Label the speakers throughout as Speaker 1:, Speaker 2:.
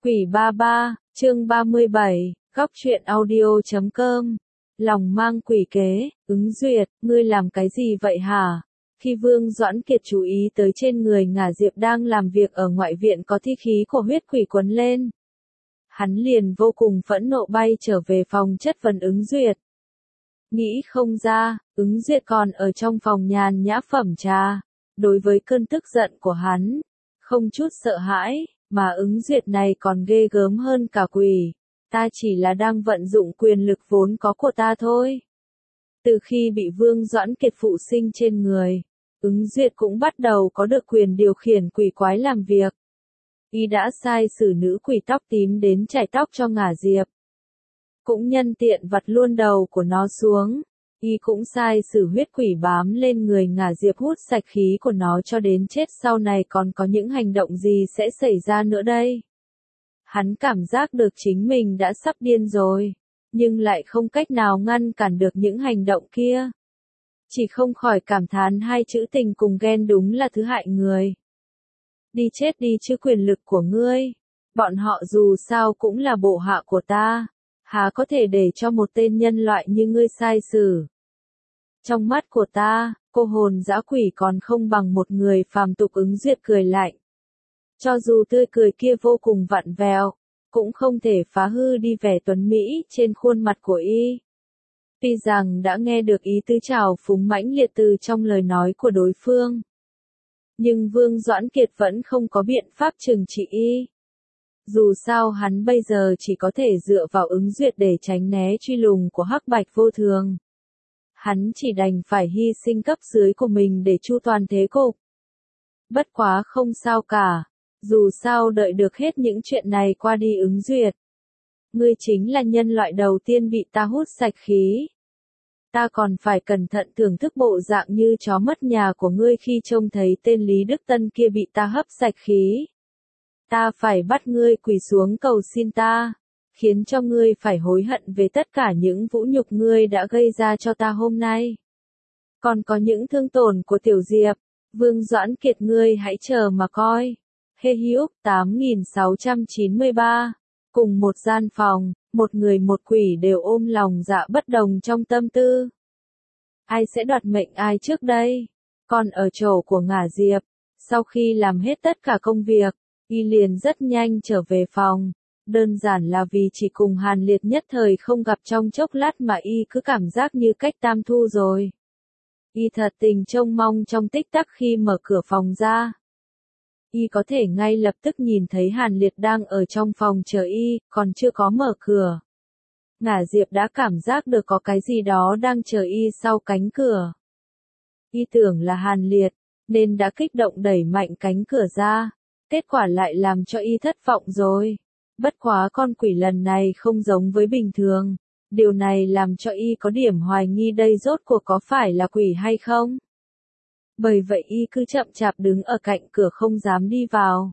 Speaker 1: Quỷ ba ba, chương 37, góc truyện audio.com. Lòng mang quỷ kế, ứng duyệt, ngươi làm cái gì vậy hả? Khi Vương Doãn Kiệt chú ý tới trên người Ngả Diệp đang làm việc ở ngoại viện có thi khí của huyết quỷ quấn lên, hắn liền vô cùng phẫn nộ bay trở về phòng chất vấn ứng duyệt. Nghĩ không ra, ứng duyệt còn ở trong phòng nhàn nhã phẩm trà. Đối với cơn tức giận của hắn, không chút sợ hãi, mà ứng duyệt này còn ghê gớm hơn cả quỷ. Ta chỉ là đang vận dụng quyền lực vốn có của ta thôi. Từ khi bị Vương Doãn Kiệt phụ sinh trên người, ứng duyệt cũng bắt đầu có được quyền điều khiển quỷ quái làm việc. Y đã sai sử nữ quỷ tóc tím đến chải tóc cho Ngả Diệp. Cũng nhân tiện vặt luôn đầu của nó xuống. Y cũng sai sử huyết quỷ bám lên người Ngả Diệp hút sạch khí của nó cho đến chết. Sau này còn có những hành động gì sẽ xảy ra nữa đây? Hắn cảm giác được chính mình đã sắp điên rồi, nhưng lại không cách nào ngăn cản được những hành động kia. Chỉ không khỏi cảm thán hai chữ tình cùng ghen đúng là thứ hại người. Đi chết đi chứ quyền lực của ngươi. Bọn họ dù sao cũng là bộ hạ của ta. Há có thể để cho một tên nhân loại như ngươi sai xử. Trong mắt của ta, cô hồn dã quỷ còn không bằng một người phàm tục. Ứng duyệt cười lạnh. Cho dù tươi cười kia vô cùng vặn vẹo, cũng không thể phá hư đi vẻ tuấn mỹ trên khuôn mặt của y. Tuy rằng đã nghe được ý tứ trào phúng mãnh liệt từ trong lời nói của đối phương, nhưng Vương Doãn Kiệt vẫn không có biện pháp trừng trị y. Dù sao hắn bây giờ chỉ có thể dựa vào ứng duyệt để tránh né truy lùng của Hắc Bạch Vô Thường. Hắn chỉ đành phải hy sinh cấp dưới của mình để chu toàn thế cục. Bất quá không sao cả, dù sao đợi được hết những chuyện này qua đi. Ứng duyệt, ngươi chính là nhân loại đầu tiên bị ta hút sạch khí. Ta còn phải cẩn thận thưởng thức bộ dạng như chó mất nhà của ngươi khi trông thấy tên Lý Đức Tân kia bị ta hấp sạch khí. Ta phải bắt ngươi quỳ xuống cầu xin ta, khiến cho ngươi phải hối hận về tất cả những vũ nhục ngươi đã gây ra cho ta hôm nay. Còn có những thương tổn của Tiểu Diệp, Vương Doãn Kiệt ngươi hãy chờ mà coi. Hê Hữu 8693. Cùng một gian phòng, một người một quỷ đều ôm lòng dạ bất đồng trong tâm tư. Ai sẽ đoạt mệnh ai trước đây? Còn ở chỗ của Ngả Diệp, sau khi làm hết tất cả công việc, y liền rất nhanh trở về phòng. Đơn giản là vì chỉ cùng Hàn Liệt nhất thời không gặp trong chốc lát mà y cứ cảm giác như cách tam thu rồi. Y thật tình trông mong trong tích tắc khi mở cửa phòng ra. Y có thể ngay lập tức nhìn thấy Hàn Liệt đang ở trong phòng chờ y, còn chưa có mở cửa. Ngả Diệp đã cảm giác được có cái gì đó đang chờ y sau cánh cửa. Y tưởng là Hàn Liệt, nên đã kích động đẩy mạnh cánh cửa ra. Kết quả lại làm cho y thất vọng rồi. Bất quá con quỷ lần này không giống với bình thường. Điều này làm cho y có điểm hoài nghi đây rốt cuộc có phải là quỷ hay không. Bởi vậy y cứ chậm chạp đứng ở cạnh cửa không dám đi vào.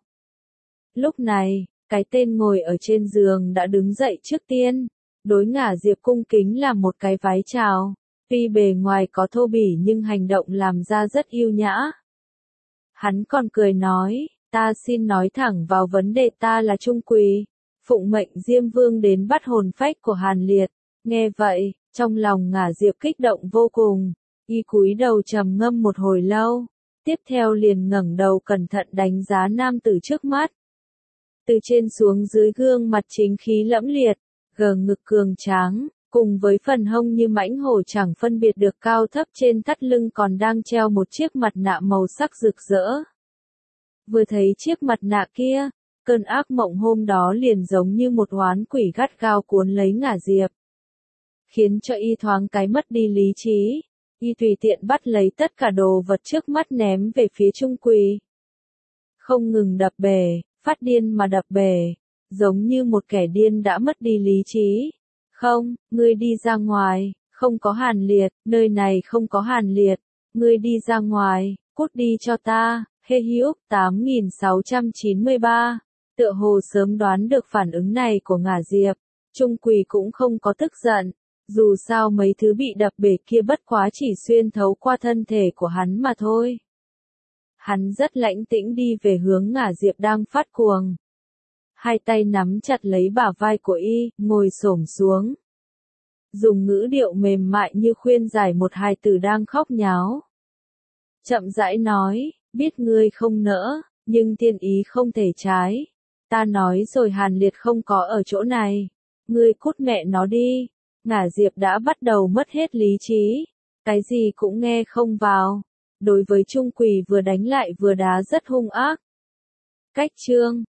Speaker 1: Lúc này, cái tên ngồi ở trên giường đã đứng dậy trước tiên. Đối Ngả Diệp cung kính là một cái vái chào. Tuy bề ngoài có thô bỉ nhưng hành động làm ra rất yêu nhã. Hắn còn cười nói, ta xin nói thẳng vào vấn đề, ta là Trung Quỳ, phụng mệnh Diêm Vương đến bắt hồn phách của Hàn Liệt. Nghe vậy, trong lòng Ngả Diệp kích động vô cùng. Y cúi đầu trầm ngâm một hồi lâu, tiếp theo liền ngẩng đầu cẩn thận đánh giá nam tử trước mắt. Từ trên xuống dưới gương mặt chính khí lẫm liệt, gờ ngực cường tráng, cùng với phần hông như mãnh hổ chẳng phân biệt được cao thấp, trên thắt lưng còn đang treo một chiếc mặt nạ màu sắc rực rỡ. Vừa thấy chiếc mặt nạ kia, cơn ác mộng hôm đó liền giống như một oán quỷ gắt gao cuốn lấy Ngả Diệp, khiến cho y thoáng cái mất đi lý trí. Y tùy tiện bắt lấy tất cả đồ vật trước mắt ném về phía Trung Quỳ. Không ngừng đập bể, phát điên mà đập bể, giống như một kẻ điên đã mất đi lý trí. Không, ngươi đi ra ngoài, không có Hàn Liệt, nơi này không có Hàn Liệt, ngươi đi ra ngoài, cút đi cho ta. Hê Hữu 8693. Tựa hồ sớm đoán được phản ứng này của Ngả Diệp, Trung Quỳ cũng không có tức giận. Dù sao mấy thứ bị đập bể kia bất quá chỉ xuyên thấu qua thân thể của hắn mà thôi. Hắn rất lãnh tĩnh đi về hướng Ngả Diệp đang phát cuồng. hai tay nắm chặt lấy bả vai của y, ngồi xổm xuống. Dùng ngữ điệu mềm mại như khuyên giải một hài tử đang khóc nháo. Chậm rãi nói, biết ngươi không nỡ, nhưng thiên ý không thể trái. Ta nói rồi Hàn Liệt không có ở chỗ này. Ngươi cút mẹ nó đi. Ngả Diệp đã bắt đầu mất hết lý trí. Cái gì cũng nghe không vào. Đối với Trung Quỳ vừa đánh lại vừa đá rất hung ác. Cách chương